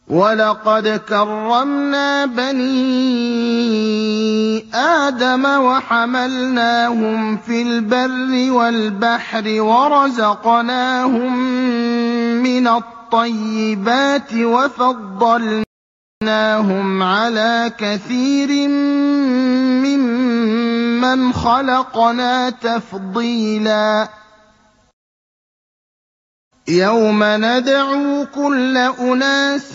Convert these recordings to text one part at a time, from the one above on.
وَلَقَدْ كَرَّمْنَا بَنِي آدَمَ وَحَمَلْنَاهُمْ فِي الْبَرِّ وَالْبَحْرِ وَرَزَقْنَاهُم مِّنَ الطَّيِّبَاتِ وَفَضَّلْنَاهُمْ عَلَىٰ كَثِيرٍ مِّمَّنْ خَلَقْنَا تَفْضِيلًا يَوْمَ نَدْعُو كُلَّ أُنَاسٍ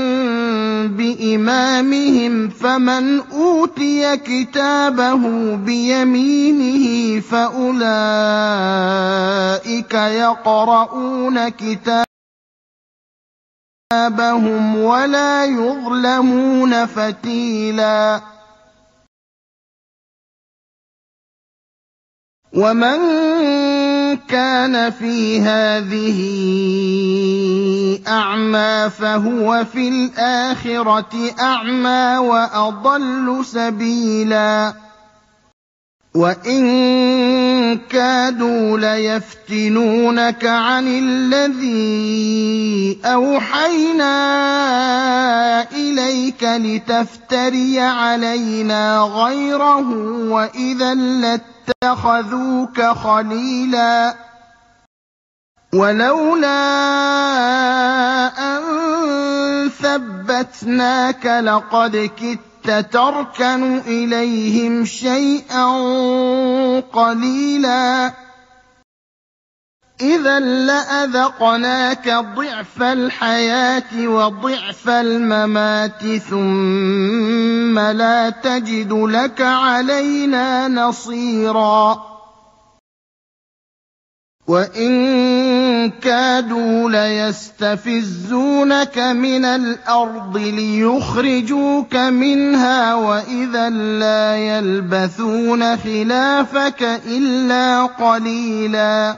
بِإِمَامِهِمْ فَمَنْ أُوتِيَ كِتَابَهُ بِيَمِينِهِ فَأُولَٰئِكَ يَقْرَءُونَ كِتَابَهُمْ وَلَا يُظْلَمُونَ فَتِيلًا وَمَن كَانَ فِي هَٰذِهِ أَعْمَىٰ فَهُوَ فِي الْآخِرَةِ أَعْمَىٰ وَأَضَلُّ سَبِيلًا وَإِن كَادُوا لَيَفْتِنُونَكَ عَنِ الَّذِي أَوْحَيْنَا إِلَيْكَ لِتَفْتَرِيَ عَلَيْنَا غَيْرَهُ وَإِذًا لَّاتَّخَذُوكَ خَلِيلًا وَلَوْلَا أَن ثَبَّتْنَاكَ لَقَدْ كِدتَّ تَرْكَنُ إِلَيْهِمْ شَيْئًا قَلِيلًا إِذًا لَّأَذَقْنَاكَ ضِعْفَ الْحَيَاةِ وَضِعْفَ الْمَمَاتِ ثُمَّ لَا تَجِدُ لَكَ عَلَيْنَا نَصِيرًا وَإِن كَادُوا لَيَسْتَفِزُّونَكَ مِنَ الْأَرْضِ لِيُخْرِجُوكَ مِنْهَا وَإِذًا لَّا يَلْبَثُونَ خِلَافَكَ إِلَّا قَلِيلًا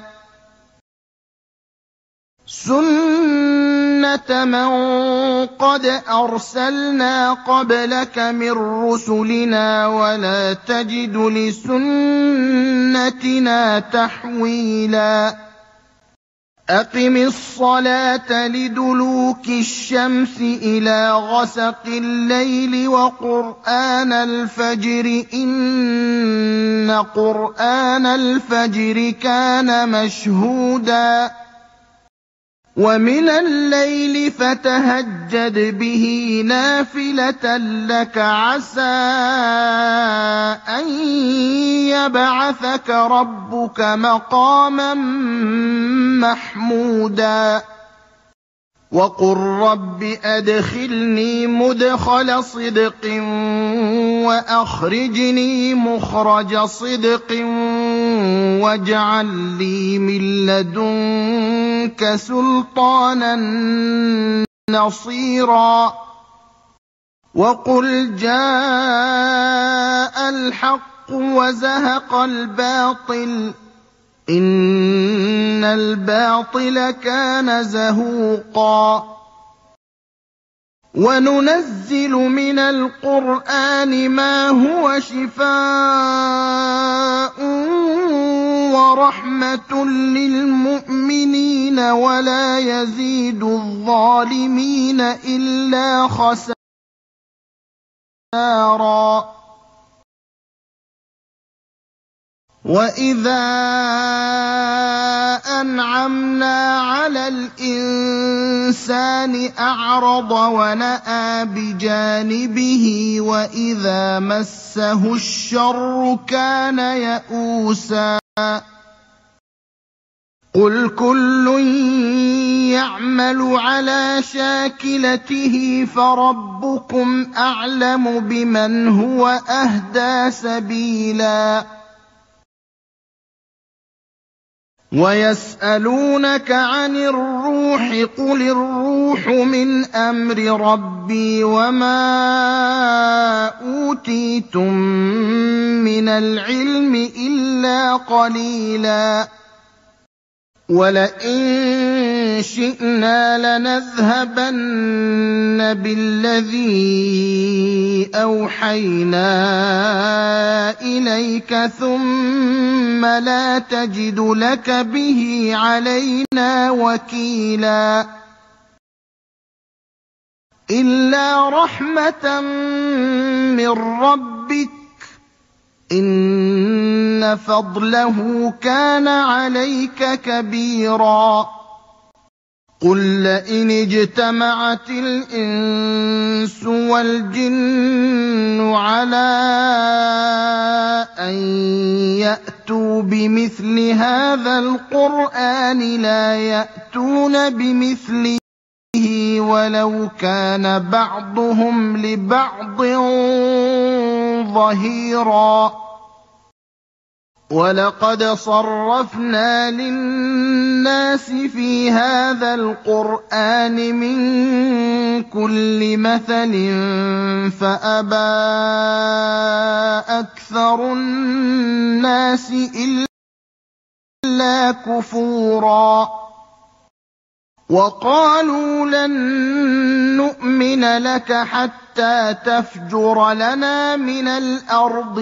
سُنَّةَ مَن قَدْ أَرْسَلْنَا قَبْلَكَ مِن رُّسُلِنَا وَلَا تَجِدُ لِسُنَّتِنَا تَحْوِيلًا أَقِمِ الصَّلَاةَ لِدُلُوكِ الشَّمْسِ إِلَىٰ غَسَقِ اللَّيْلِ وَقُرْآنَ الْفَجْرِ ۖ إِنَّ قُرْآنَ الْفَجْرِ كَانَ مَشْهُودًا وَمِنَ اللَّيْلِ فَتَهَجَّدْ بِهِ نَافِلَةً لَّكَ عَسَىٰ أَن يَبْعَثَكَ رَبُّكَ مَقَامًا مَّحْمُودًا وَقُل رَّبِّ أَدْخِلْنِي مُدْخَلَ صِدْقٍ وَأَخْرِجْنِي مُخْرَجَ صِدْقٍ وَاجْعَل لِّي مِن لَّدُنكَ سُلْطَانًا نَّصِيرًا وَقُلْ جَاءَ الْحَقُّ وَزَهَقَ الْبَاطِلُ إِنَّ الْبَاطِلَ كَانَ زَهُوقًا وَنُنَزِّلُ مِنَ الْقُرْآنِ مَا هُوَ شِفَاءٌ وَرَحْمَةٌ لِّلْمُؤْمِنِينَ وَلَا يَزِيدُ الظَّالِمِينَ إِلَّا خَسَارًا وَإِذَا أَنْعَمْنَا عَلَى الْإِنسَانِ أَعْرَضَ وَنَأَىٰ بِجَانِبِهِ وَإِذَا مَسَّهُ الشَّرُّ كَانَ يَئُوسًا قُلْ كُلٌّ يَعْمَلُ عَلَىٰ شَاكِلَتِهِ فَرَبُّكُمْ أَعْلَمُ بِمَنْ هُوَ أَهْدَىٰ سَبِيلًا وَيَسْأَلُونَكَ عَنِ الرُّوحِ ۖ قُلِ الرُّوحُ مِنْ أَمْرِ رَبِّي وَمَا أُوتِيتُم مِّنَ الْعِلْمِ إِلَّا قَلِيلًا وَلَئِن شِئْنَا لَنَذْهَبَنَّ بِالَّذِي أَوْحَيْنَا إِلَيْكَ ثُمَّ لَا تَجِدُ لَكَ بِهِ عَلَيْنَا وَكِيلًا إِلَّا رَحْمَةً مِّن رَّبِّكَ ۚ إِنَّ فَضْلَهُ كَانَ عَلَيْكَ كَبِيرًا قُل لَّئِنِ اجْتَمَعَتِ الْإِنسُ وَالْجِنُّ عَلَىٰ أَن يَأْتُوا بِمِثْلِ هَٰذَا الْقُرْآنِ لَا يَأْتُونَ بِمِثْلِهِ وَلَوْ كَانَ بَعْضُهُمْ لِبَعْضٍ ظَهِيرًا وَلَقَدْ صَرَّفْنَا لِلنَّاسِ فِي هَٰذَا الْقُرْآنِ مِن كُلِّ مَثَلٍ فَأَبَىٰ أَكْثَرُ النَّاسِ إِلَّا كُفُورًا وَقَالُوا لَن نُّؤْمِنَ لَكَ حَتَّىٰ تَفْجُرَ لَنَا مِنَ الْأَرْضِ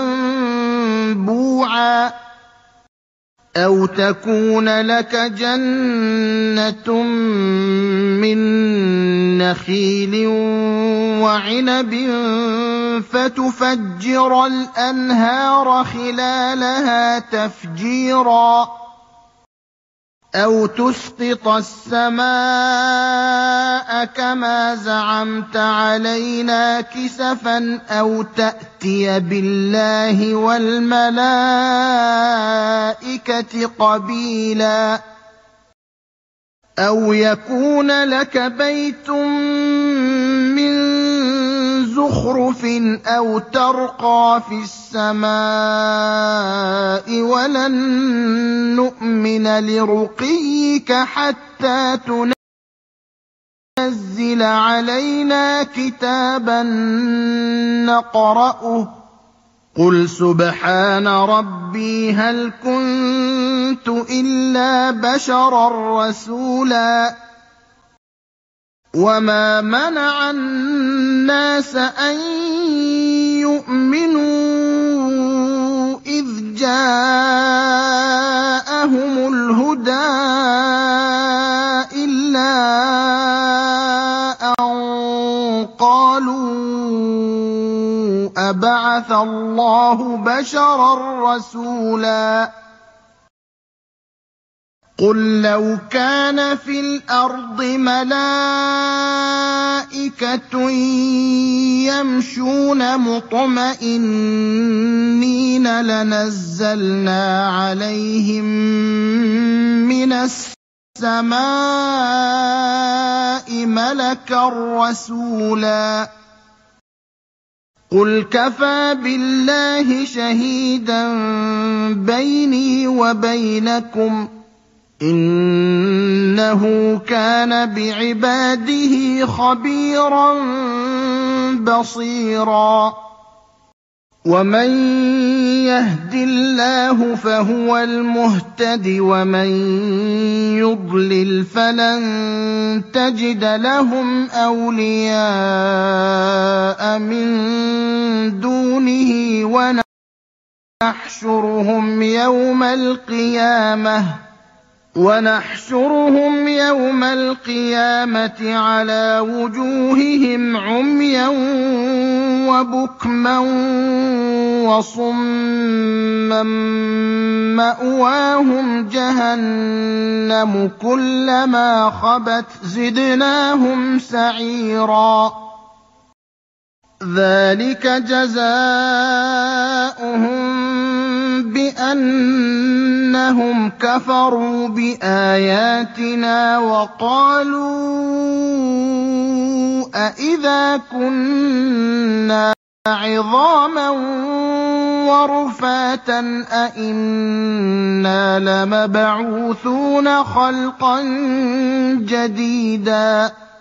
يَنبُوعًا أَوْ تَكُونَ لَكَ جَنَّةٌ مِّن نَّخِيلٍ وَعِنَبٍ فَتُفَجِّرَ الْأَنْهَارَ خِلَالَهَا تَفْجِيرًا أَوْ تُسْقِطَ السَّمَاءَ كَمَا زَعَمْتَ عَلَيْنَا كِسَفًا أَوْ تَأْتِيَ بِاللَّهِ وَالْمَلَائِكَةِ قَبِيلًا أَوْ يَكُونَ لَكَ بَيْتٌ مِّن زُخْرُفٍ أَوْ تَرْقَىٰ فِي السَّمَاءِ وَلَن نُّؤْمِنَ لِرُقِيِّكَ حَتَّىٰ تُنَزِّلَ عَلَيْنَا كِتَابًا نَّقْرَؤُهُ ۗ قُلْ سُبْحَانَ رَبِّي هَلْ كُنتُ إِلَّا بَشَرًا رَّسُولًا وَمَا مَنَعَ النَّاسَ أَن يُؤْمِنُوا إِذْ جَاءَهُمُ الْهُدَىٰ إِلَّا أَن قَالُوا أَبَعَثَ اللَّهُ بَشَرًا رَّسُولًا قُل لَّوْ كَانَ فِي الْأَرْضِ مَلَائِكَةٌ يَمْشُونَ مُطْمَئِنِّينَ لَنَزَّلْنَا عَلَيْهِم مِّنَ السَّمَاءِ مَلَكًا رَّسُولًا قُلْ كَفَىٰ بِاللَّهِ شَهِيدًا بَيْنِي وَبَيْنَكُمْ ۚ إِنَّهُ كَانَ بِعِبَادِهِ خَبِيرًا بَصِيرًا وَمَن يَهْدِ اللَّهُ فَهُوَ الْمُهْتَدِ وَمَن يُضْلِلْ فَلَن تَجِدَ لَهُمْ أَوْلِيَاءَ مِن دُونِهِ وَنَحْشُرُهُمْ يَوْمَ الْقِيَامَةِ عَلَىٰ وُجُوهِهِمْ عُمْيًا وَبُكْمًا وَصُمًّا مَّأْوَاهُمْ جَهَنَّمُ كُلَّمَا خَبَتْ زِدْنَاهُمْ سَعِيرًا ذَٰلِكَ جَزَاؤُهُم بِأَنَّهُمْ كَفَرُوا بِآيَاتِنَا وَقَالُوا أَإِذَا كُنَّا عِظَامًا وَرُفَاتًا أَإِنَّا لَمَبْعُوثُونَ خَلْقًا جَدِيدًا